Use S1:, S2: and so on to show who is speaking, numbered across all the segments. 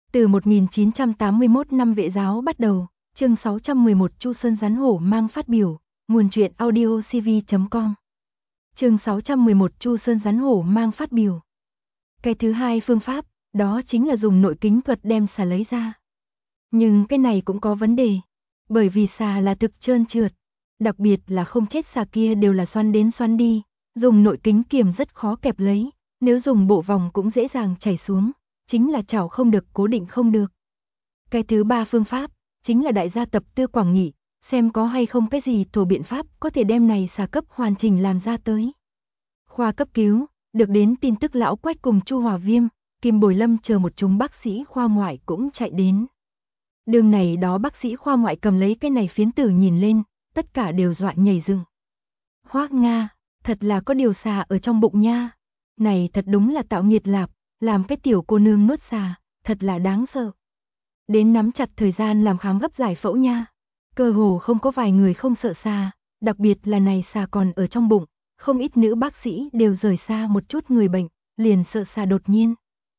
S1: Từ 1981 năm Vệ giáo bắt đầu, chương 611 Chu Sơn Rắn Hổ Mang phát biểu, nguồn truyện audio cv.com. Chương 611 Chu Sơn Rắn Hổ Mang phát biểu. Cái thứ hai phương pháp, đó chính là dùng nội kính thuật đem xà lấy ra. Nhưng cái này cũng có vấn đề, bởi vì xà là thực trơn trượt, đặc biệt là không chết xà kia đều là xoắn đến xoắn đi, dùng nội kính kiềm rất khó kẹp lấy, nếu dùng bộ vòng cũng dễ dàng chảy xuống, chính là chảo không được, cố định không được. Cái thứ ba phương pháp, chính là đại gia tập Tư Quảng Nghị, xem có hay không cái gì thổ biện pháp có thể đem này xà cấp hoàn chỉnh làm ra tới. Khoa cấp cứu, được đến tin tức Lão Quách cùng Chu Hòa Viêm, Kim Bồi Lâm chờ một chúng bác sĩ khoa ngoại cũng chạy đến. Đường này đó bác sĩ khoa ngoại cầm lấy cái này phiến tử nhìn lên, tất cả đều dọa nhảy dựng. Hoác Nga, thật là có điều xà ở trong bụng nha. Này thật đúng là tạo nghiệt lạp, làm cái tiểu cô nương nuốt xà, thật là đáng sợ. Đến nắm chặt thời gian làm khám gấp giải phẫu nha. Cơ hồ không có vài người không sợ xà, đặc biệt là này xà còn ở trong bụng, không ít nữ bác sĩ đều rời xa một chút người bệnh, liền sợ xà đột nhiên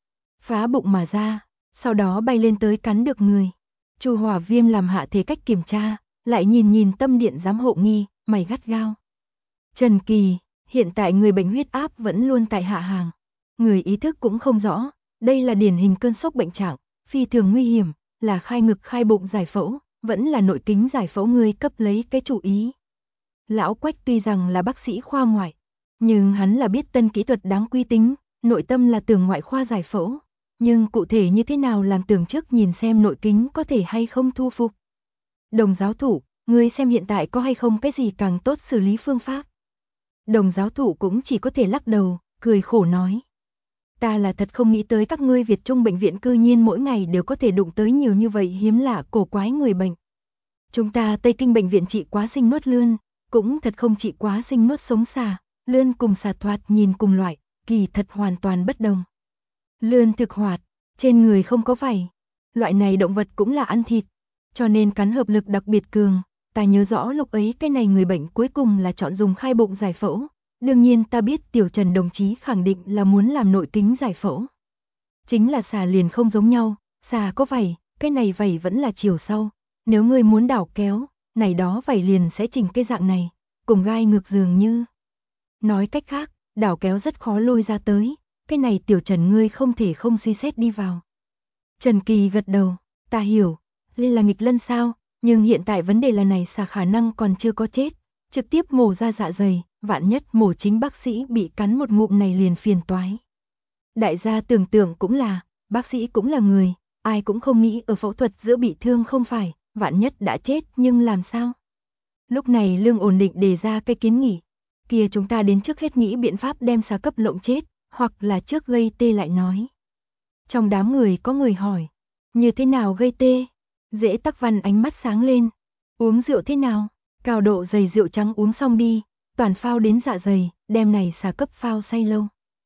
S1: phá bụng mà ra, sau đó bay lên tới cắn được người. Chu Hòa Viêm làm hạ thế cách kiểm tra, lại nhìn tâm điện giám hộ nghi, mày gắt gao. Trần Kỳ, hiện tại người bệnh huyết áp vẫn luôn tại hạ hàng. Người ý thức cũng không rõ, đây là điển hình cơn sốc bệnh trạng, phi thường nguy hiểm, là khai ngực khai bụng giải phẫu, vẫn là nội kính giải phẫu, người cấp lấy cái chủ ý. Lão Quách tuy rằng là bác sĩ khoa ngoại, nhưng hắn là biết tân kỹ thuật đáng quy tính, nội tâm là tưởng ngoại khoa giải phẫu, nhưng cụ thể như thế nào làm tưởng trước nhìn xem nội kính có thể hay không thu phục. Đồng giáo thủ, người xem hiện tại có hay không cái gì càng tốt xử lý phương pháp. Đồng giáo thủ cũng chỉ có thể lắc đầu, cười khổ nói. Ta là thật không nghĩ tới các ngươi Việt Trung bệnh viện cư nhiên mỗi ngày đều có thể đụng tới nhiều như vậy hiếm lạ cổ quái người bệnh. Chúng ta Tây Kinh bệnh viện trị quá sinh nuốt lươn, cũng thật không trị quá sinh nuốt sống xà, lươn cùng xà thoạt nhìn cùng loại, kỳ thật hoàn toàn bất đồng. Lươn thực hoạt, trên người không có vảy, loại này động vật cũng là ăn thịt, cho nên cắn hợp lực đặc biệt cường. Ta nhớ rõ lúc ấy cái này người bệnh cuối cùng là chọn dùng khai bụng giải phẫu. Đương nhiên ta biết Tiểu Trần đồng chí khẳng định là muốn làm nội kính giải phẫu. Chính là xà liền không giống nhau, xà có vảy, cái này vảy vẫn là chiều sau. Nếu ngươi muốn đảo kéo, này đó vảy liền sẽ chỉnh cái dạng này, cùng gai ngược dường như. Nói cách khác, đảo kéo rất khó lôi ra tới, cái này Tiểu Trần ngươi không thể không suy xét đi vào. Trần Kỳ gật đầu, ta hiểu, đây là nghịch lân sao, nhưng hiện tại vấn đề là này xà khả năng còn chưa có chết, trực tiếp mổ ra dạ dày, vạn nhất mổ chính bác sĩ bị cắn một ngụm này liền phiền toái. Đại gia tưởng tượng cũng là, bác sĩ cũng là người, ai cũng không nghĩ ở phẫu thuật giữa bị thương không phải, vạn nhất đã chết nhưng làm sao? Lúc này Lương ổn định đề ra cái kiến nghị, kia chúng ta đến trước hết nghĩ biện pháp đem xà cấp lộng chết, hoặc là trước gây tê lại nói. Trong đám người có người hỏi, như thế nào gây tê? Dễ Tắc Văn ánh mắt sáng lên, uống rượu thế nào? Cao độ dày rượu trắng uống xong đi, toàn phao đến dạ dày, đem này xà cấp phao say lâu.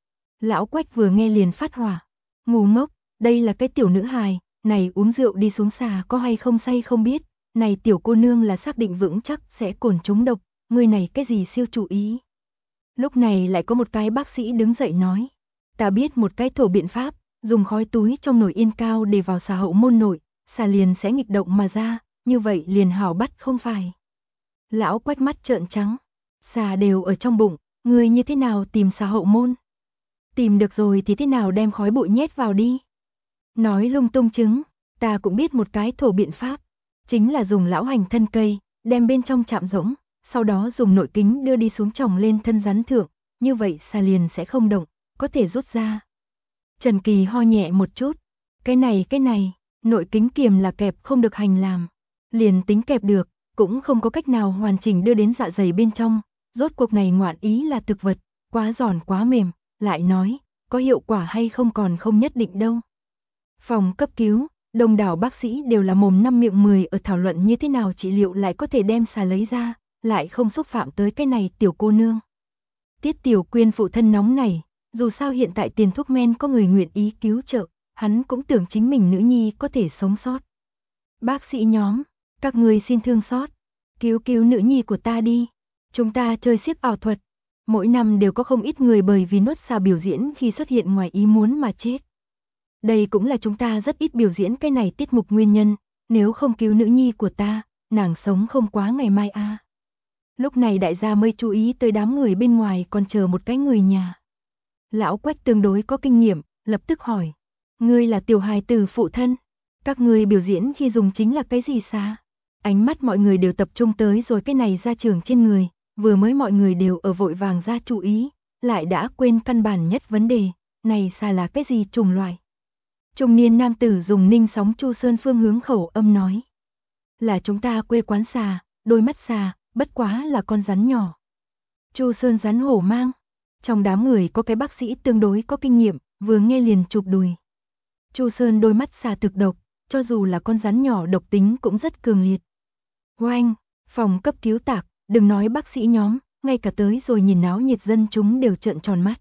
S1: Lão Quách vừa nghe liền phát hỏa, ngu ngốc, đây là cái tiểu nữ hài, này uống rượu đi xuống xà có hay không say không biết, này tiểu cô nương là xác định vững chắc sẽ cồn trúng độc, người này cái gì siêu chủ ý. Lúc này lại có một cái bác sĩ đứng dậy nói, ta biết một cái thổ biện pháp, dùng khói túi trong nồi yên cao để vào xà hậu môn nội, xà liền sẽ nghịch động mà ra, như vậy liền hảo bắt không phải. Lão Quách mắt trợn trắng, xà đều ở trong bụng, người như thế nào tìm xà hậu môn? Tìm được rồi thì thế nào đem khói bụi nhét vào đi? Nói lung tung chứng, ta cũng biết một cái thổ biện pháp, chính là dùng lão hành thân cây, đem bên trong chạm rỗng, sau đó dùng nội kính đưa đi xuống trồng lên thân rắn thượng, như vậy xà liền sẽ không động, có thể rút ra. Trần Kỳ ho nhẹ một chút, cái này, nội kính kiềm là kẹp không được hành làm, liền tính kẹp được, cũng không có cách nào hoàn chỉnh đưa đến dạ dày bên trong, rốt cuộc này ngoạn ý là thực vật, quá giòn quá mềm, lại nói, có hiệu quả hay không còn không nhất định đâu. Phòng cấp cứu, đông đảo bác sĩ đều là mồm năm miệng 10 ở thảo luận như thế nào trị liệu lại có thể đem xà lấy ra, lại không xúc phạm tới cái này tiểu cô nương. Tiết Tiểu Quyên phụ thân nóng này, dù sao hiện tại tiền thuốc men có người nguyện ý cứu trợ, hắn cũng tưởng chính mình nữ nhi có thể sống sót. Bác sĩ nhóm, các người xin thương xót, cứu nữ nhi của ta đi, chúng ta chơi xiếc ảo thuật, mỗi năm đều có không ít người bởi vì nuốt xà biểu diễn khi xuất hiện ngoài ý muốn mà chết. Đây cũng là chúng ta rất ít biểu diễn cái này tiết mục nguyên nhân, nếu không cứu nữ nhi của ta, nàng sống không quá ngày mai a. Lúc này đại gia mới chú ý tới đám người bên ngoài còn chờ một cái người nhà. Lão Quách tương đối có kinh nghiệm, lập tức hỏi. Ngươi là tiểu hài tử phụ thân? Các ngươi biểu diễn khi dùng chính là cái gì xa? Ánh mắt mọi người đều tập trung tới rồi cái này ra trường trên người, vừa mới mọi người đều ở vội vàng ra chú ý, lại đã quên căn bản nhất vấn đề, này xà là cái gì chủng loại? Trung niên nam tử dùng ninh sóng Chu Sơn phương hướng khẩu âm nói. Là chúng ta quê quán xà, đôi mắt xà, bất quá là con rắn nhỏ. Chu Sơn rắn hổ mang. Trong đám người có cái bác sĩ tương đối có kinh nghiệm, vừa nghe liền chụp đùi. Chu Sơn đôi mắt xà thực độc, cho dù là con rắn nhỏ độc tính cũng rất cường liệt. Oanh, phòng cấp cứu tạc, đừng nói bác sĩ nhóm, ngay cả tới rồi nhìn náo nhiệt dân chúng đều trợn tròn mắt.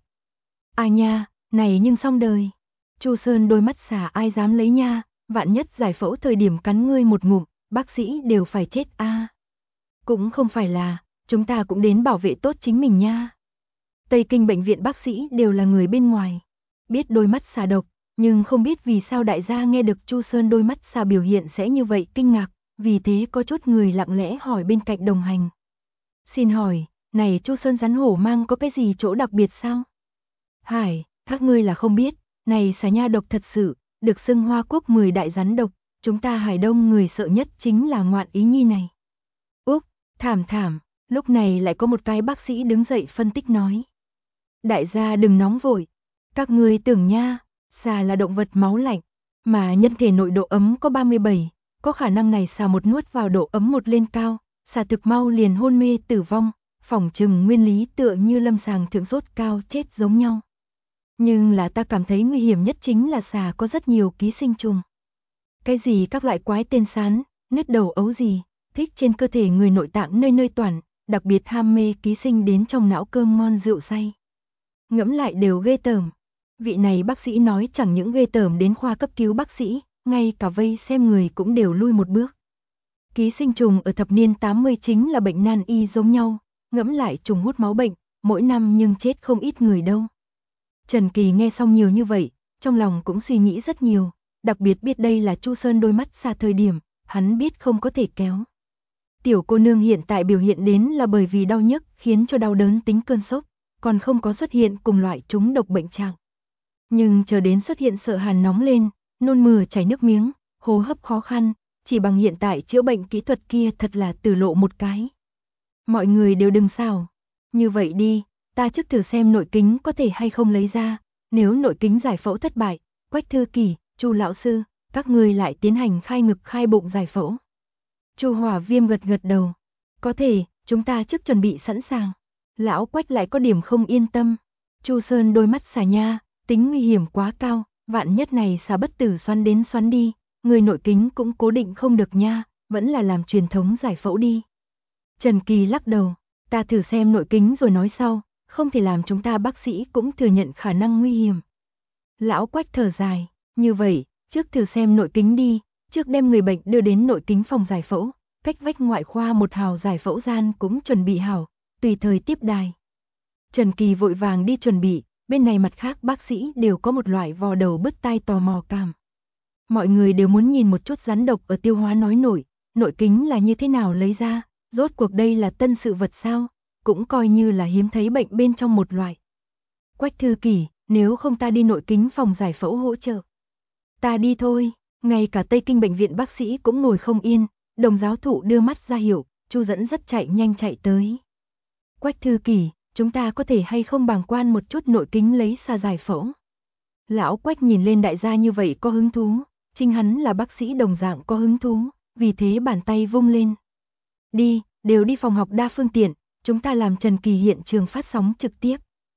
S1: À nha, này nhưng xong đời. Chu Sơn đôi mắt xà ai dám lấy nha, vạn nhất giải phẫu thời điểm cắn ngươi một ngụm, bác sĩ đều phải chết a. Cũng không phải là, chúng ta cũng đến bảo vệ tốt chính mình nha. Tây Kinh bệnh viện bác sĩ đều là người bên ngoài, biết đôi mắt xà độc, nhưng không biết vì sao đại gia nghe được Chu Sơn đôi mắt xà biểu hiện sẽ như vậy kinh ngạc, vì thế có chút người lặng lẽ hỏi bên cạnh đồng hành. Xin hỏi, này Chu Sơn rắn hổ mang có cái gì chỗ đặc biệt sao? Hải, các ngươi là không biết, này xà nha độc thật sự, được xưng Hoa Quốc 10 đại rắn độc, chúng ta Hải Đông người sợ nhất chính là ngoạn ý nhi này. Úc, thảm thảm, lúc này lại có một cái bác sĩ đứng dậy phân tích nói. Đại gia đừng nóng vội, các ngươi tưởng nha, xà là động vật máu lạnh, mà nhân thể nội độ ấm có 37, có khả năng này xà một nuốt vào độ ấm một lên cao, xà thực mau liền hôn mê tử vong, phỏng chừng nguyên lý tựa như lâm sàng thượng sốt cao chết giống nhau. Nhưng là ta cảm thấy nguy hiểm nhất chính là xà có rất nhiều ký sinh trùng. Cái gì các loại quái tên sán, nứt đầu ấu gì, thích trên cơ thể người nội tạng nơi nơi toàn, đặc biệt ham mê ký sinh đến trong não cơm ngon rượu say. Ngẫm lại đều ghê tởm. Vị này bác sĩ nói chẳng những ghê tởm đến khoa cấp cứu bác sĩ, ngay cả vây xem người cũng đều lui một bước. Ký sinh trùng ở thập niên 80 chính là bệnh nan y giống nhau, ngẫm lại trùng hút máu bệnh, mỗi năm nhưng chết không ít người đâu. Trần Kỳ nghe xong nhiều như vậy, trong lòng cũng suy nghĩ rất nhiều, đặc biệt biết đây là Chu Sơn đôi mắt xa thời điểm, hắn biết không có thể kéo. Tiểu cô nương hiện tại biểu hiện đến là bởi vì đau nhức khiến cho đau đớn tính cơn sốc, còn không có xuất hiện cùng loại trúng độc bệnh trạng. Nhưng chờ đến xuất hiện sợ hàn nóng lên, nôn mửa chảy nước miếng, hô hấp khó khăn, chỉ bằng hiện tại chữa bệnh kỹ thuật kia thật là tử lộ một cái. Mọi người đều đừng xảo. Như vậy đi, ta trước thử xem nội kính có thể hay không lấy ra, nếu nội kính giải phẫu thất bại, Quách Thư Kỳ, Chu lão sư, các ngươi lại tiến hành khai ngực khai bụng giải phẫu. Chu Hỏa Viêm gật gật đầu. Có thể, chúng ta trước chuẩn bị sẵn sàng. Lão Quách lại có điểm không yên tâm. Chu Sơn đôi mắt xà nha, tính nguy hiểm quá cao, vạn nhất này xà bất tử xoắn đến xoắn đi, người nội kính cũng cố định không được nha, vẫn là làm truyền thống giải phẫu đi. Trần Kỳ lắc đầu, ta thử xem nội kính rồi nói sau, không thể làm chúng ta bác sĩ cũng thừa nhận khả năng nguy hiểm. Lão Quách thở dài, như vậy, trước thử xem nội kính đi, trước đem người bệnh đưa đến nội kính phòng giải phẫu, cách vách ngoại khoa một hào giải phẫu gian cũng chuẩn bị hảo, tùy thời tiếp đài. Trần Kỳ vội vàng đi chuẩn bị, bên này mặt khác bác sĩ đều có một loại vò đầu bứt tai tò mò cảm. Mọi người đều muốn nhìn một chút rắn độc ở tiêu hóa nói nội kính là như thế nào lấy ra, rốt cuộc đây là tân sự vật sao, cũng coi như là hiếm thấy bệnh bên trong một loại. Quách Thư Kỳ, nếu không ta đi nội kính phòng giải phẫu hỗ trợ. Ta đi thôi, ngay cả Tây Kinh bệnh viện bác sĩ cũng ngồi không yên, Đồng giáo thụ đưa mắt ra hiệu, Chu Dẫn rất chạy nhanh chạy tới. Quách Thư Kỳ, chúng ta có thể hay không bàng quan một chút nội kính lấy xà giải phẫu. Lão Quách nhìn lên đại gia như vậy có hứng thú, chính hắn là bác sĩ đồng dạng có hứng thú, vì thế bàn tay vung lên. Đi, đều đi phòng học đa phương tiện, chúng ta làm Trần Kỳ hiện trường phát sóng trực tiếp.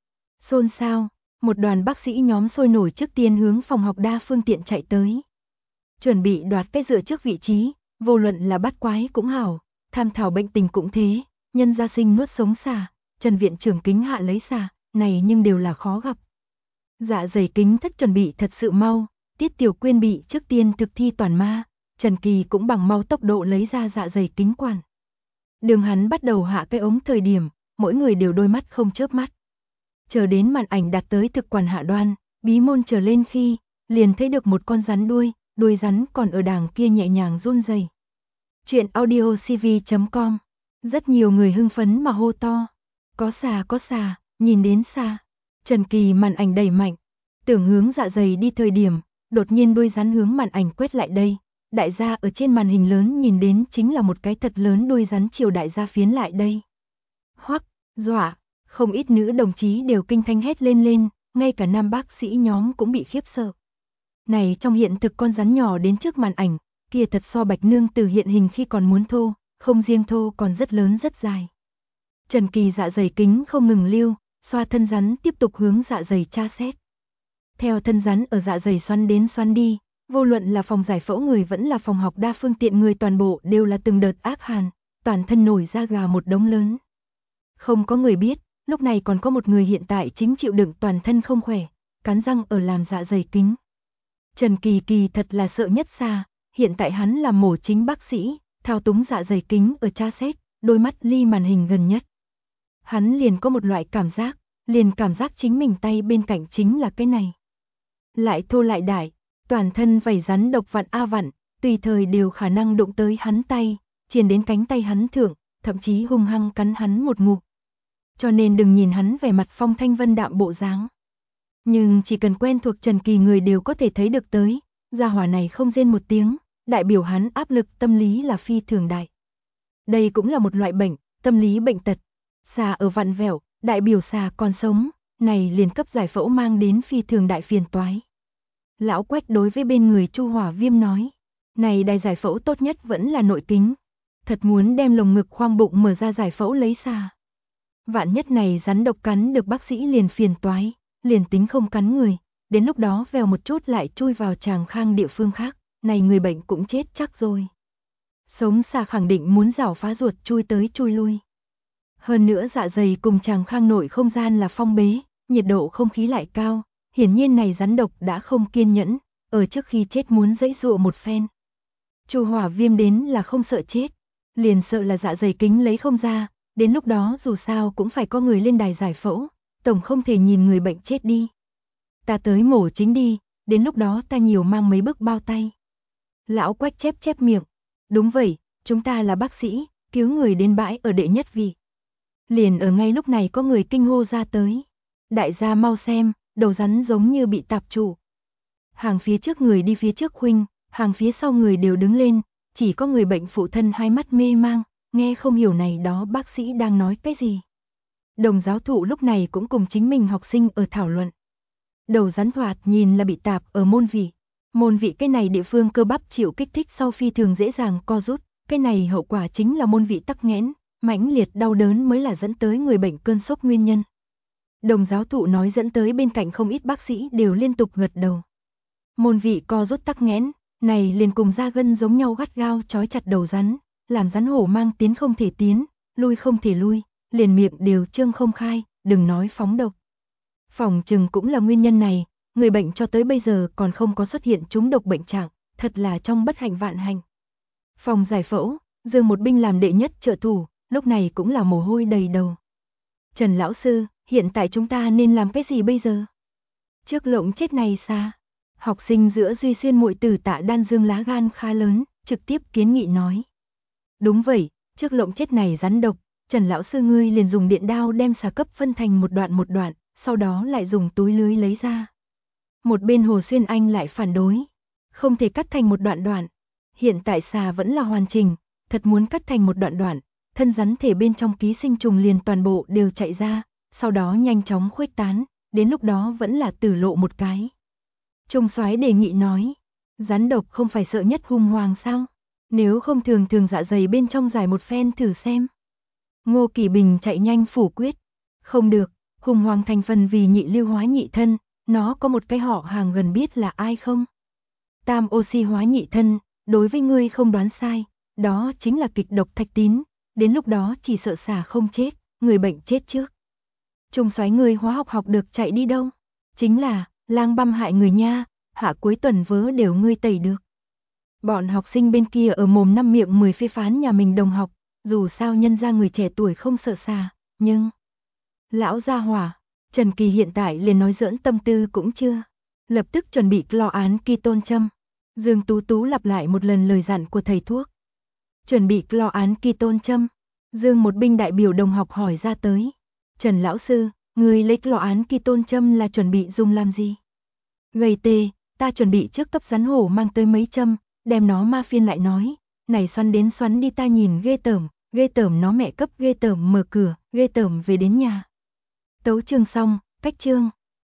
S1: Xôn xao, một đoàn bác sĩ nhóm sôi nổi trước tiên hướng phòng học đa phương tiện chạy tới. Chuẩn bị đoạt cái dựa trước vị trí, vô luận là bắt quái cũng hảo, tham thảo bệnh tình cũng thế, nhân gia sinh nuốt sống xà, Trần viện trưởng kính hạ lấy xà, này nhưng đều là khó gặp. Dạ dày kính thất chuẩn bị thật sự mau, Tiết Tiểu Quyên bị trước tiên thực thi toàn ma, Trần Kỳ cũng bằng mau tốc độ lấy ra dạ dày kính quản. Đường hắn bắt đầu hạ cái ống thời điểm, mỗi người đều đôi mắt không chớp mắt. Chờ đến màn ảnh đạt tới thực quản hạ đoan, bí môn trở lên khi, liền thấy được một con rắn đuôi rắn còn ở đàng kia nhẹ nhàng run rẩy. Chuyện audiocv.com. Rất nhiều người hưng phấn mà hô to. Có xà, nhìn đến xà. Trần Kỳ màn ảnh đẩy mạnh, tưởng hướng dạ dày đi thời điểm, đột nhiên đuôi rắn hướng màn ảnh quét lại đây. Đại gia ở trên màn hình lớn nhìn đến chính là một cái thật lớn đuôi rắn chiều đại gia phiến lại đây. Hoắc, dọa, không ít nữ đồng chí đều kinh thanh hét lên, ngay cả nam bác sĩ nhóm cũng bị khiếp sợ. Này trong hiện thực con rắn nhỏ đến trước màn ảnh, kia thật so Bạch Nương Tử hiện hình khi còn muốn thô, không riêng thô còn rất lớn rất dài. Trần Kỳ dạ dày kính không ngừng lưu, xoa thân rắn tiếp tục hướng dạ dày tra xét. Theo thân rắn ở dạ dày xoắn đến xoắn đi, vô luận là phòng giải phẫu người vẫn là phòng học đa phương tiện người toàn bộ đều là từng đợt ác hàn, toàn thân nổi da gà một đống lớn. Không có người biết, lúc này còn có một người hiện tại chính chịu đựng toàn thân không khỏe, cắn răng ở làm dạ dày kính. Trần Kỳ thật là sợ nhất xà, hiện tại hắn là mổ chính bác sĩ, thao túng dạ dày kính ở tra xét, đôi mắt ly màn hình gần nhất. Hắn liền có một loại cảm giác chính mình tay bên cạnh chính là cái này. Lại thô lại đại, toàn thân vảy rắn độc vặn a vặn, tùy thời đều khả năng đụng tới hắn tay, truyền đến cánh tay hắn thượng, thậm chí hung hăng cắn hắn một ngụm. Cho nên đừng nhìn hắn vẻ mặt phong thanh vân đạm bộ dáng. Nhưng chỉ cần quen thuộc Trần Kỳ người đều có thể thấy được tới, gia hỏa này không rên một tiếng, đại biểu hắn áp lực tâm lý là phi thường đại. Đây cũng là một loại bệnh, tâm lý bệnh tật. Xà ở vặn vẹo, đại biểu xà còn sống, này liền cấp giải phẫu mang đến phi thường đại phiền toái. Lão Quách đối với bên người Chu Hỏa Viêm nói, này đài giải phẫu tốt nhất vẫn là nội kính, thật muốn đem lồng ngực khoang bụng mở ra giải phẫu lấy xà. Vạn nhất này rắn độc cắn được bác sĩ liền phiền toái, liền tính không cắn người, đến lúc đó vèo một chút lại chui vào tràng khang địa phương khác, này người bệnh cũng chết chắc rồi. Sống xà khẳng định muốn rảo phá ruột chui tới chui lui. Hơn nữa dạ dày cùng tràng khang nội không gian là phong bế, nhiệt độ không khí lại cao, hiển nhiên này rắn độc đã không kiên nhẫn, ở trước khi chết muốn giãy giụa một phen. Chu Hỏa Viêm đến là không sợ chết, liền sợ là dạ dày kính lấy không ra, đến lúc đó dù sao cũng phải có người lên đài giải phẫu, tổng không thể nhìn người bệnh chết đi. Ta tới mổ chính đi, đến lúc đó ta nhiều mang mấy bức bao tay. Lão Quách chép miệng, đúng vậy, chúng ta là bác sĩ, cứu người đến bãi ở đệ nhất vị. Liền ở ngay lúc này có người kinh hô ra tới. Đại gia mau xem, đầu rắn giống như bị tạp trụ. Hàng phía trước người đi phía trước khuynh, hàng phía sau người đều đứng lên, chỉ có người bệnh phụ thân hai mắt mê mang, nghe không hiểu này đó bác sĩ đang nói cái gì. Đồng giáo thụ lúc này cũng cùng chính mình học sinh ở thảo luận. Đầu rắn thoạt nhìn là bị tạp ở môn vị. Môn vị cái này địa phương cơ bắp chịu kích thích sau phi thường dễ dàng co rút, cái này hậu quả chính là môn vị tắc nghẽn, mãnh liệt đau đớn mới là dẫn tới người bệnh cơn sốc nguyên nhân. Đồng giáo thụ nói dẫn tới bên cạnh không ít bác sĩ đều liên tục gật đầu. Môn vị co rút tắc nghẽn, này liền cùng da gân giống nhau gắt gao trói chặt đầu rắn, làm rắn hổ mang tiến không thể tiến, lui không thể lui, liền miệng đều trương không khai, đừng nói phóng độc. Phòng chừng cũng là nguyên nhân này, người bệnh cho tới bây giờ còn không có xuất hiện trúng độc bệnh trạng, thật là trong bất hạnh vạn hạnh. Phòng giải phẫu, Dương Một Binh làm đệ nhất trợ thủ, lúc này cũng là mồ hôi đầy đầu. Trần lão sư, hiện tại chúng ta nên làm cái gì bây giờ? Trước lộng chết này xa. Học sinh giữa Duy Xuyên muội tử Tạ Đan Dương lá gan khá lớn, trực tiếp kiến nghị nói. Đúng vậy, trước lộng chết này rắn độc, Trần lão sư ngươi liền dùng điện đao đem xà cấp phân thành một đoạn, sau đó lại dùng túi lưới lấy ra. Một bên Hồ Xuyên Anh lại phản đối, không thể cắt thành một đoạn. Hiện tại xà vẫn là hoàn chỉnh, thật muốn cắt thành một đoạn, thân rắn thể bên trong ký sinh trùng liền toàn bộ đều chạy ra, sau đó nhanh chóng khuếch tán, đến lúc đó vẫn là tử lộ một cái. Trung soái đề nghị nói, rắn độc không phải sợ nhất hung hoàng sao? Nếu không thường dạ dày bên trong giải một phen thử xem. Ngô Kỳ Bình chạy nhanh phủ quyết. Không được, hung hoàng thành phần vì nhị lưu hóa nhị thân, nó có một cái họ hàng gần biết là ai không? Tam oxy hóa nhị thân, đối với ngươi không đoán sai, đó chính là kịch độc thạch tín, đến lúc đó chỉ sợ xà không chết, người bệnh chết trước. Trung soái ngươi hóa học học được chạy đi đâu? Chính là, lang băm hại người nha, hạ cuối tuần vớ đều ngươi tẩy được. Bọn học sinh bên kia ở mồm năm miệng 10 phê phán nhà mình đồng học, dù sao nhân ra người trẻ tuổi không sợ xà, nhưng... Lão gia hỏa, Trần Kỳ hiện tại liền nói giỡn tâm tư cũng chưa. Lập tức chuẩn bị clo-án ketone châm. Dương Tú Tú lặp lại một lần lời dặn của thầy thuốc. Chuẩn bị clo-án ketone châm. Dương một binh đại biểu đồng học hỏi ra tới. Trần lão sư, người lấy clo-án ketone châm là chuẩn bị dùng làm gì? Gầy tê, ta chuẩn bị trước cấp rắn hổ mang tới mấy châm, đem nó ma phiên lại nói. Này xoắn đến xoắn đi ta nhìn ghê tởm nó mẹ cấp ghê tởm mở cửa, ghê tởm về đến nhà. Tấu chương xong, cách chương.